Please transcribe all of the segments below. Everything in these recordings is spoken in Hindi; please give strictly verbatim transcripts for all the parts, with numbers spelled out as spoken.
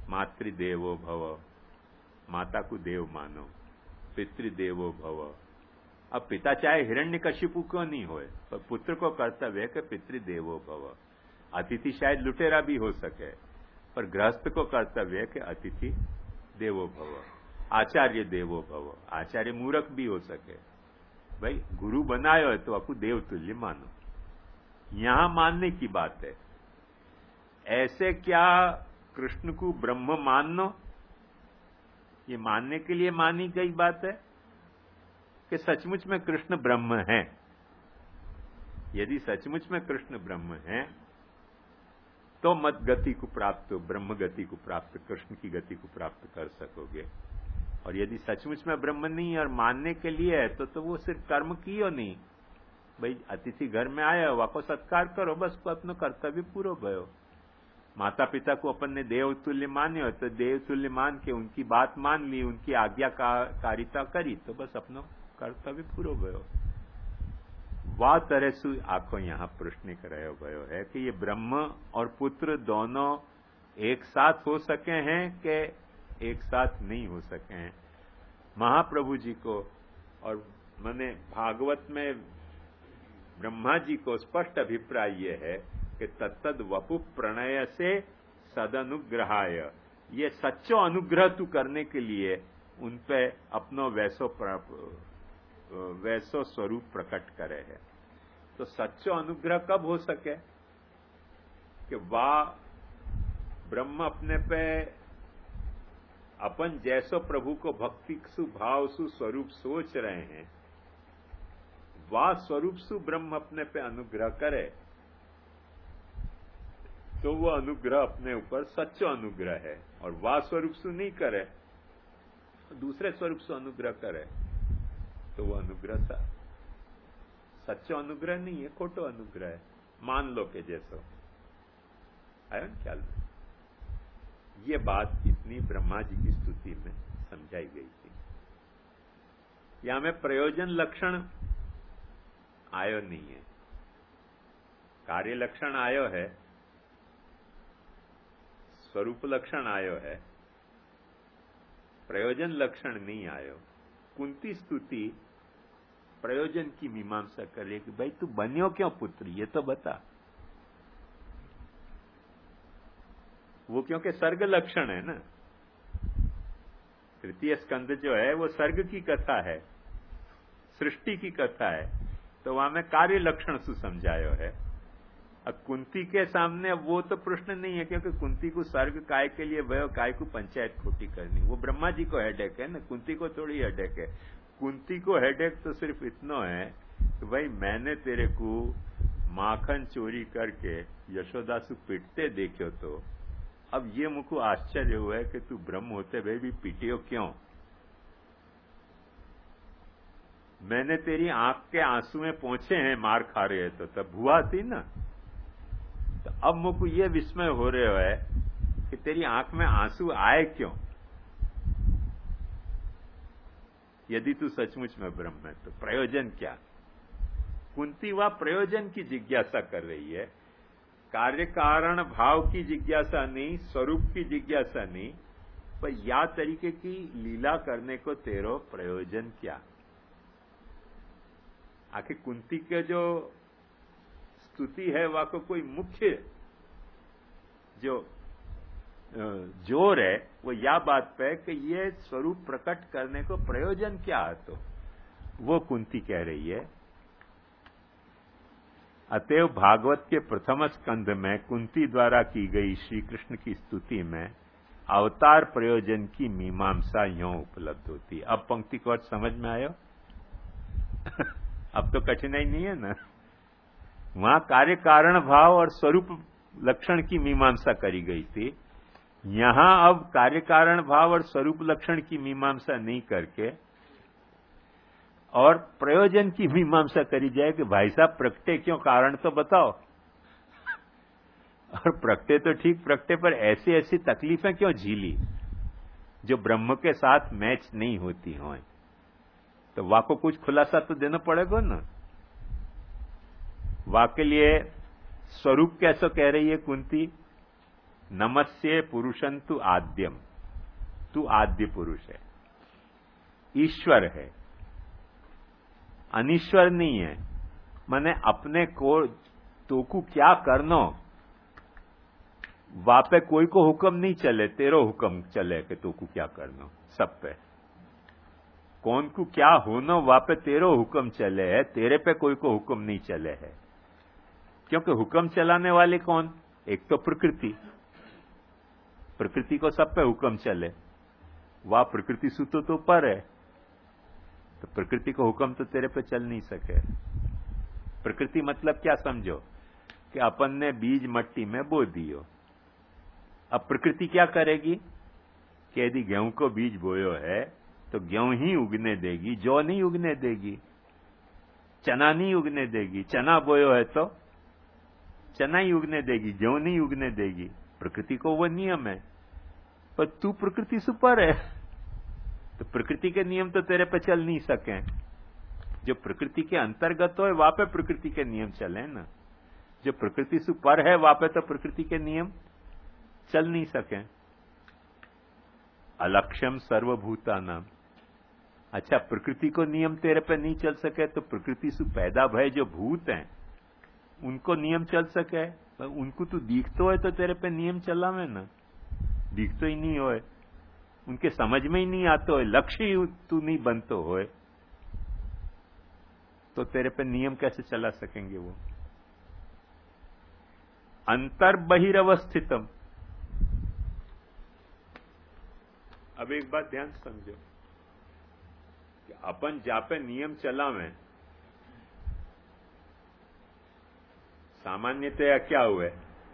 मातृदेवो भव, माता को देव मानो, पितृदेवो भव। अब पिता चाहे हिरण्यकशिपु क्यों नहीं होए, पर पुत्र को कर्तव्य है कि पितृदेवो भव। अतिथि शायद लुटेरा भी हो सके, पर गृहस्थ को कर्तव्य है कि अतिथि देवो भव, आचार्य देवो भव। आचार्य मूर्ख भी हो सके, भाई गुरु बनायो है तो आपको देव तुल्य मानो, यहां मानने की बात है। ऐसे क्या कृष्ण को ब्रह्म मानो, ये मानने के लिए मानी गई बात है कि सचमुच में कृष्ण ब्रह्म है। यदि सचमुच में कृष्ण ब्रह्म है तो मत गति को प्राप्त, ब्रह्म गति को प्राप्त, कृष्ण की गति को प्राप्त कर सकोगे। और यदि सचमुच में ब्रह्म नहीं और मानने के लिए है तो तो वो सिर्फ कर्म कियो नहीं, भाई अतिथि घर में आया वाको सत्कार करो, बस को अपनो कर्तव्य पूरो भयो। माता पिता को अपन ने देव तुल्य मान्यो तो देव तुल्य मान के उनकी बात मान ली, उनकी आज्ञाकारिता करी तो बस अपनो कर्तव्य पूरो भयो। वा तरह से आंखों यहां प्रश्न करायो भयो है कि ये ब्रह्म और पुत्र दोनों एक साथ हो सके हैं कि एक साथ नहीं हो सके हैं। महाप्रभु जी को और माने भागवत में ब्रह्मा जी को स्पष्ट अभिप्राय ये है कि तत्तद वपु प्रणय से सदनुग्रहाय, ये सच्चो अनुग्रह तू करने के लिए उन पे अपनो वैसो वैसो स्वरूप प्रकट करे है। तो सच्चो अनुग्रह कब हो सके कि वाह ब्रह्म अपने पे अपन जैसो प्रभु को भक्ति सु भाव सु स्वरूप सोच रहे हैं, वाह स्वरूप सु ब्रह्म अपने पे अनुग्रह करे तो वो अनुग्रह अपने ऊपर सच्चो अनुग्रह है। और वाह स्वरूप सु नहीं करे, दूसरे स्वरूप से अनुग्रह करे तो वो अनुग्रह सा सच्चो अनुग्रह नहीं है, खोटो अनुग्रह है। मान लो के जैसो आया ना ख्याल में। ये बात इतनी ब्रह्मा जी की स्तुति में समझाई गई थी। यहां में प्रयोजन लक्षण आयो नहीं है, कार्य लक्षण आयो है, स्वरूप लक्षण आयो है, प्रयोजन लक्षण नहीं आयो। कुंती स्तुति प्रयोजन की मीमांसा करे कि भाई तू बन्यो क्यों पुत्र, ये तो बता। वो क्योंकि सर्ग लक्षण है ना, तृतीय स्कंद जो है वो सर्ग की कथा है, सृष्टि की कथा है, तो वहां में कार्य लक्षण से समझायो है। अब कुंती के सामने वो तो प्रश्न नहीं है, क्योंकि कुंती को सर्ग काय के लिए भयो, काय को पंचायत खोटी करनी, वो ब्रह्मा जी को हेडेक है ना, कुंती को थोड़ी हेडेक है। कुंती को हेडेक तो सिर्फ इतना है कि भाई मैंने तेरे को माखन चोरी करके यशोदा से पिटते देखो, तो अब ये मुझको आश्चर्य हुआ है कि तू ब्रह्म होते भाई भी पीटियो क्यों। मैंने तेरी आंख के आंसू में पहुंचे हैं मार खा रहे हैं, तो तब भुआ थी ना। तो अब मुझको ये विस्मय हो रहा है कि तेरी आंख में आंसू आए क्यों, यदि तू सचमुच में ब्रह्म है तो प्रयोजन क्या। कुंती वह प्रयोजन की जिज्ञासा कर रही है, कार्य कारण भाव की जिज्ञासा नहीं, स्वरूप की जिज्ञासा नहीं, पर या तरीके की लीला करने को तेरो प्रयोजन क्या। आखिर कुंती के जो स्तुति है वह को कोई मुख्य जो जोर है वो या बात पे कि ये स्वरूप प्रकट करने को प्रयोजन क्या है, तो वो कुंती कह रही है। अतएव भागवत के प्रथम स्कंध में कुंती द्वारा की गई श्री कृष्ण की स्तुति में अवतार प्रयोजन की मीमांसा यों उपलब्ध होती। अब पंक्ति को समझ में आयो अब तो कठिनाई नहीं है ना। वहां कार्य कारण भाव और स्वरूप लक्षण की मीमांसा करी गई थी, यहां अब कार्य कारण भाव और स्वरूप लक्षण की मीमांसा नहीं करके और प्रयोजन की मीमांसा करी जाए कि भाई साहब प्रगटे क्यों, कारण तो बताओ। और प्रगटे तो ठीक, प्रगटे पर ऐसी ऐसी तकलीफें क्यों झीली जो ब्रह्म के साथ मैच नहीं होती हो, तो वाह को कुछ खुलासा तो देना पड़ेगा ना। वाह के लिए स्वरूप कैसे कह रही है कुंती नमस्ये पुरुषं तु आद्यम, तू आद्य पुरुष है, ईश्वर है, अनीश्वर नहीं है। मैंने अपने को तो को क्या करनो, वापे कोई को हुक्म नहीं चले, तेरो हुक्म चले कि तो को क्या करनो। सब पे कौन को क्या होनो, वापे तेरो हुक्म चले है, तेरे पे कोई को हुक्म नहीं चले है। क्योंकि हुक्म चलाने वाले कौन? एक तो प्रकृति, प्रकृति को सब पे हुक्म चले, वह प्रकृति सुतो तो पर है, तो प्रकृति को हुक्म तो तेरे पे चल नहीं सके। प्रकृति मतलब क्या समझो कि अपन ने बीज मट्टी में बो दियो, अब प्रकृति क्या करेगी कि यदि गेहूं को बीज बोयो है तो गेहूं ही उगने देगी, जौ नहीं उगने देगी, चना नहीं उगने देगी। चना बोयो है तो चना ही उगने देगी, गेहूं नहीं उगने देगी। प्रकृति को वो नियम है, पर तू प्रकृति से पर है, तो प्रकृति के नियम तो तेरे पे चल नहीं सके। जो प्रकृति के अंतर्गत हो वहां पे प्रकृति के नियम चले ना, जो प्रकृति से पर है वहां पे तो प्रकृति के नियम चल नहीं सके। अलक्ष्यम सर्वभूतानाम, अच्छा प्रकृति को नियम तेरे पे नहीं चल सके तो प्रकृति से पैदा भय जो भूत हैं उनको नियम चल सके। उनको तू दिखतो है तो तेरे पे नियम चलावे ना, दिखतो ही नहीं होए, उनके समझ में ही नहीं आते, लक्ष्य ही तू नहीं बनतो होए, तो तेरे पे नियम कैसे चला सकेंगे वो। अंतर बहिरवस्थितम, अब एक बात ध्यान समझो कि अपन जा पे नियम चलावे, सामान्यतया क्या हुए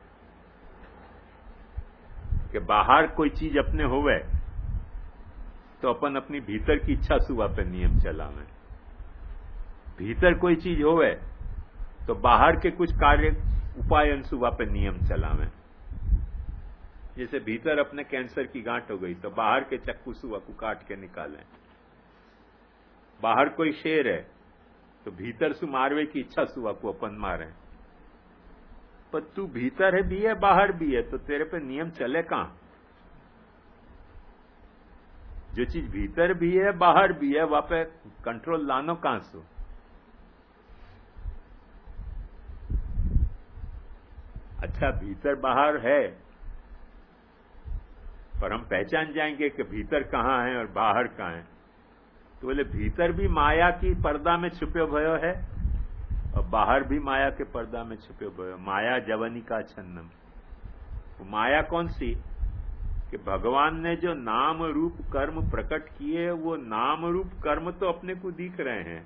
कि बाहर कोई चीज अपने होवे तो अपन अपनी भीतर की इच्छा से वहां पे नियम चलावे। भीतर कोई चीज होवे तो बाहर के कुछ कार्य उपाय वहां पे नियम चलावे। जैसे भीतर अपने कैंसर की गांठ हो गई तो बाहर के चक्कू से को काट के निकालें। बाहर कोई शेर है तो भीतर से मारवे की इच्छा से को अपन मारे। पर तू भीतर है भी है बाहर भी है, तो तेरे पे नियम चले कहां? जो चीज भीतर भी है बाहर भी है वहां पे कंट्रोल लानो कहां से? अच्छा भीतर बाहर है, पर हम पहचान जाएंगे कि भीतर कहां है और बाहर कहां है। तो बोले भीतर भी माया की पर्दा में छुपे भयो है और बाहर भी माया के पर्दा में छुपे भयो। माया जवनी का छन्नम, तो माया कौन सी कि भगवान ने जो नाम रूप कर्म प्रकट किए, वो नाम रूप कर्म तो अपने को दिख रहे हैं,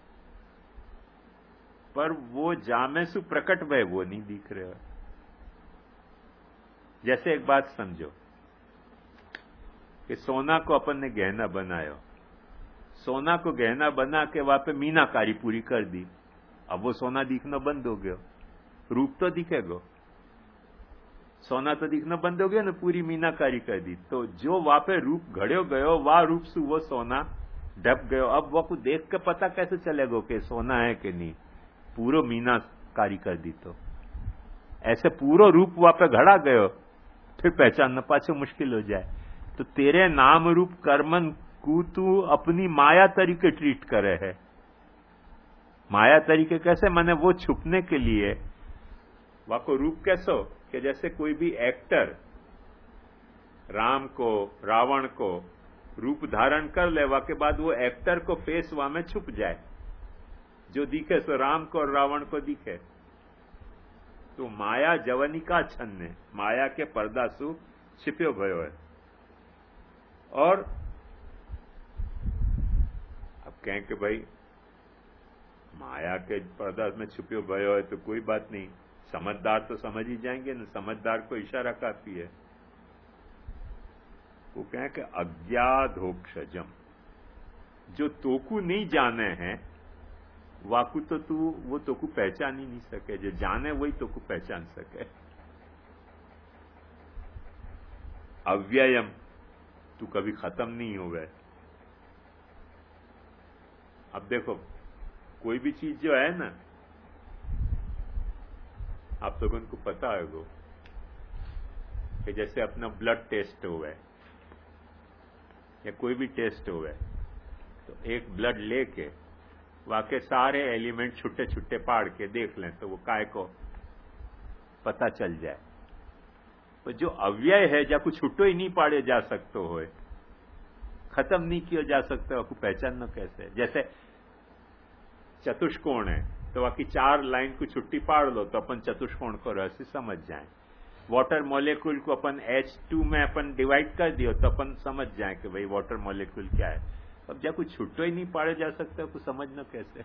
पर वो जामे सु प्रकट भय वो नहीं दिख रहे। जैसे एक बात समझो कि सोना को अपन ने गहना बनाया, सोना को गहना बना के वहां पे मीनाकारी पूरी कर दी, अब वो सोना दिखना बंद हो गया, रूप तो दिखेगा, सोना तो दिखना बंद हो गया ना, पूरी मीनाकारी कर दी। तो जो वहां पे रूप घड़ो गयो वह रूप से वो सोना ढप गयो। अब वो को देख के पता कैसे चलेगा कि सोना है कि नहीं? पूरा मीनाकारी कर दी तो ऐसे पूरा रूप वहां पे घड़ा गयो, फिर पहचानना पाछो मुश्किल हो जाए। तो तेरे नाम रूप कर्मन को तू अपनी माया तरीके ट्रीट करे है। माया तरीके कैसे? माने वो छुपने के लिए वहां को रूप कैसो कि जैसे कोई भी एक्टर राम को रावण को रूप धारण कर ले, वहां के बाद वो एक्टर को फेस वहां में छुप जाए, जो दिखे सो राम को और रावण को दिखे। तो माया जवनी का छन्ने, माया के पर्दा सु छिप्यो भयो है। और अब कहें कि भाई माया के पर्दा में छुप्यो भयो है तो कोई बात नहीं, समझदार तो समझ ही जाएंगे ना, समझदार को इशारा काफी है। वो कहें कि अज्ञाधोक्षजम, जो तोकू नहीं जाने हैं वाकु तो तू वो तोकू पहचान ही नहीं सके, जो जाने वही तोकू पहचान सके। अव्ययम, तू कभी खत्म नहीं हो गए। अब देखो कोई भी चीज जो है ना, आप लोगों को पता है वो कि जैसे अपना ब्लड टेस्ट हुआ है या कोई भी टेस्ट हुआ है, तो एक ब्लड लेके वाके सारे एलिमेंट छुट्टे छुट्टे पाड़ के देख लें तो वो काय को पता चल जाए। तो जो अव्यय है जाको छुट्टो ही नहीं पाड़े जा सकते हो, खत्म नहीं किया जा सकता, आपको पहचानना कैसे। जैसे चतुष्कोण है तो बाकी चार लाइन को छुट्टी पाड़ लो तो अपन चतुष्कोण को रहस्य समझ जाए। वाटर मॉलिक्यूल को अपन एच टू में अपन डिवाइड कर दियो तो अपन समझ जाए कि भाई वाटर मॉलिक्यूल क्या है। अब जब कुछ छुट्टो ही नहीं पाड़े जा सकते, आपको समझना कैसे।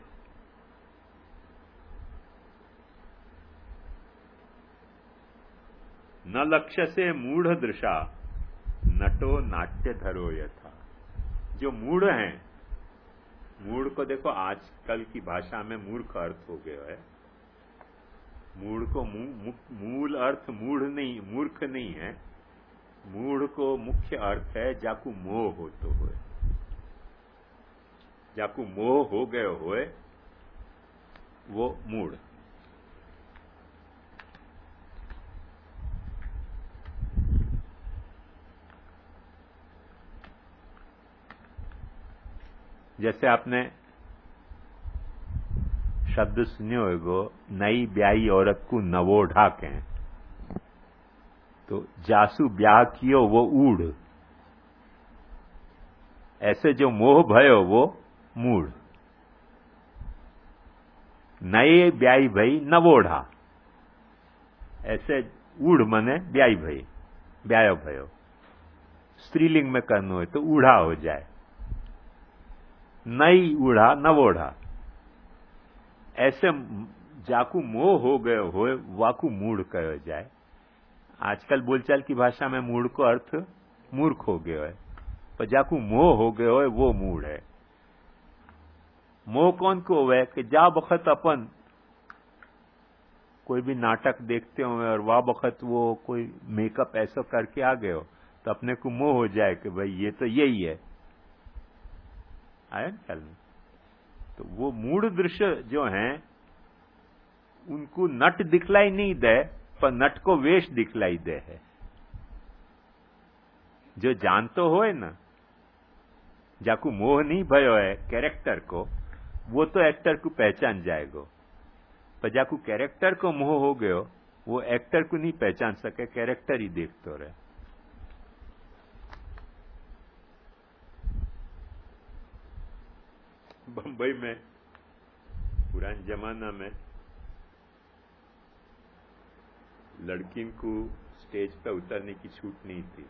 न लक्ष्य से मूढ़ दृशा नटो नाट्य धरो यथा। जो मूढ़ हैं, मूढ़ को देखो आजकल की भाषा में मूर्ख अर्थ हो गया है। मूढ़ को मूल अर्थ मूढ़ नहीं, मूर्ख नहीं है। मूढ़ को मुख्य अर्थ है जाकू मोह हो तो होए, जाकू मोह हो गए होए वो मूढ़। जैसे आपने शब्द सुने होगो, नई ब्याही औरत को नवो ढाके, तो जासू ब्याह कियो वो ऊढ़। ऐसे जो मोह भयो वो मूढ़। नए ब्याही भई नवोढ़ा, ऐसे ऊढ़ मने ब्याही भई, ब्यायो भयो। स्त्रीलिंग में करना हो तो ऊढ़ा हो जाए। नई ऊढ़ा नवोढ़ा, ऐसे जाकू मोह हो गए होए वाकू मूढ़ कहो जाए। आजकल बोलचाल की भाषा में मूढ़ को अर्थ मूर्ख हो गयो है, पर जाकू मोह हो गयो है वो मूढ़ है। मोह कौन को हुआ कि जा बखत अपन कोई भी नाटक देखते हो और वाह बखत वो कोई मेकअप ऐसा करके आ गए हो तो अपने को मोह हो जाए कि भाई ये तो यही है। आया ख्याल में। तो वो मूढ़ दृश्य जो हैं उनको नट दिखलाई नहीं दे, पर नट को वेश दिखलाई दे है। जो जानतो होए ना, जाकू मोह नहीं भयो है कैरेक्टर को, वो तो एक्टर को पहचान जाएगो। पर जाकू कैरेक्टर को मोह हो गयो वो एक्टर को नहीं पहचान सके, कैरेक्टर ही देखते रहे। बंबई में पुराने जमाना में लड़की को स्टेज पर उतरने की छूट नहीं थी,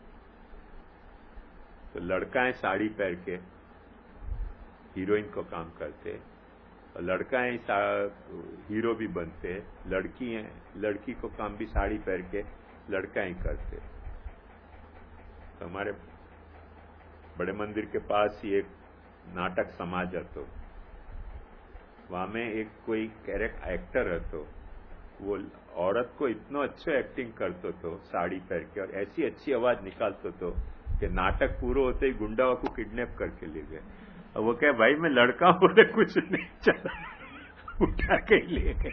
तो लड़काएं साड़ी पहन के हीरोइन को काम करते और लड़काएं हीरो भी बनते। लड़की लड़की को काम भी साड़ी पहन के लड़काएं करते। तो हमारे बड़े मंदिर के पास ही एक नाटक समाज है, तो वहां में एक कोई कैरेक्टर एक्टर है, तो वो औरत को इतना अच्छा एक्टिंग करते तो साड़ी पहन के और ऐसी अच्छी आवाज निकालते तो कि नाटक पूरा होते ही गुंडा को किडनैप करके ले गए। और वो कहे भाई मैं लड़का हूं, बोले कुछ नहीं, चला उठा के ले गए।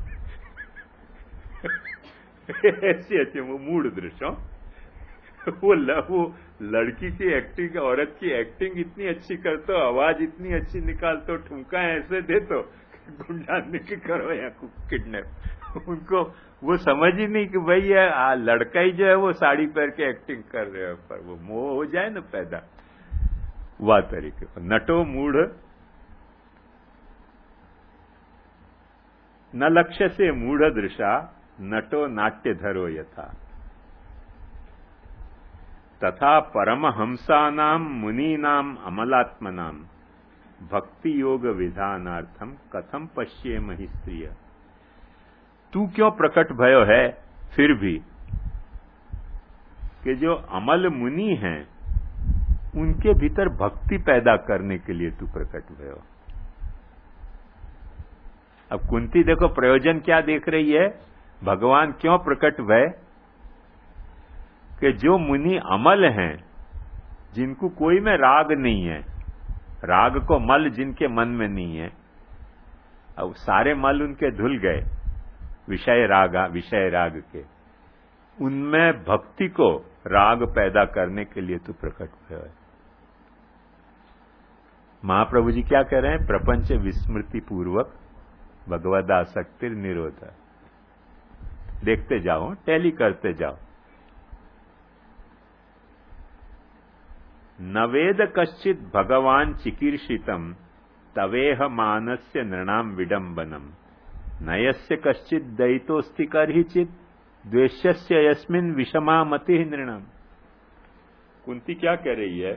ऐसी अच्छी वो मूढ़ दृश्य। वो ल, वो लड़की की एक्टिंग, औरत की एक्टिंग इतनी अच्छी करते हो, आवाज इतनी अच्छी निकालते हो, ठुमका ऐसे दे तो गुंडा निकल करो या किडनैप। उनको वो समझ ही नहीं कि भाई ये लड़का ही जो है वो साड़ी पहन के एक्टिंग कर रहे हो, पर वो मोह हो जाए ना पैदा, वह तरीके पर। नटो मूढ़ न लक्ष्य से मूढ़ दृशा नटो नाट्य धरो यथा। तथा परमहंसानाम मुनीनाम अमलात्मनाम भक्ति योग विधानार्थम कथम पश्येम ही स्त्रिय। तू क्यों प्रकट भयो है फिर भी कि जो अमल मुनि हैं उनके भीतर भक्ति पैदा करने के लिए तू प्रकट भयो। अब कुंती देखो प्रयोजन क्या देख रही है, भगवान क्यों प्रकट भय कि जो मुनि अमल हैं, जिनको कोई में राग नहीं है, राग को मल जिनके मन में नहीं है, अब सारे मल उनके धुल गए विषय राग विषय राग के, उनमें भक्ति को राग पैदा करने के लिए तू प्रकट हुआ है। महाप्रभु जी क्या कह रहे हैं? प्रपंच विस्मृति पूर्वक भगवदासक्ति निरोध। देखते जाओ, टैली करते जाओ। नवेद कश्चित भगवान चिकीर्षितम तवेह मानस्य नृणाम विडंबनम नयस्य कश्चित दयितोस्ति करहिचित द्वेष्यस्य यस्मिन विषमा मति नृणाम। कुंती क्या कह रही है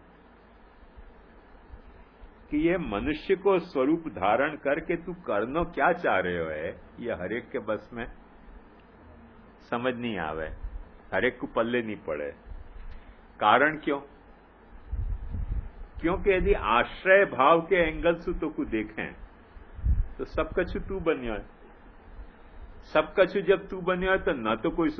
कि ये मनुष्य को स्वरूप धारण करके तू करनो क्या चाह रहे हो है, ये हरेक के बस में समझ नहीं आवे, हरेक को पल्ले नहीं पड़े। कारण क्यों? क्योंकि यदि आश्रय भाव के एंगल से तो को देखें तो सब कछु तू बनियो है। सब कछु जब तू बनियो है तो न तो कोई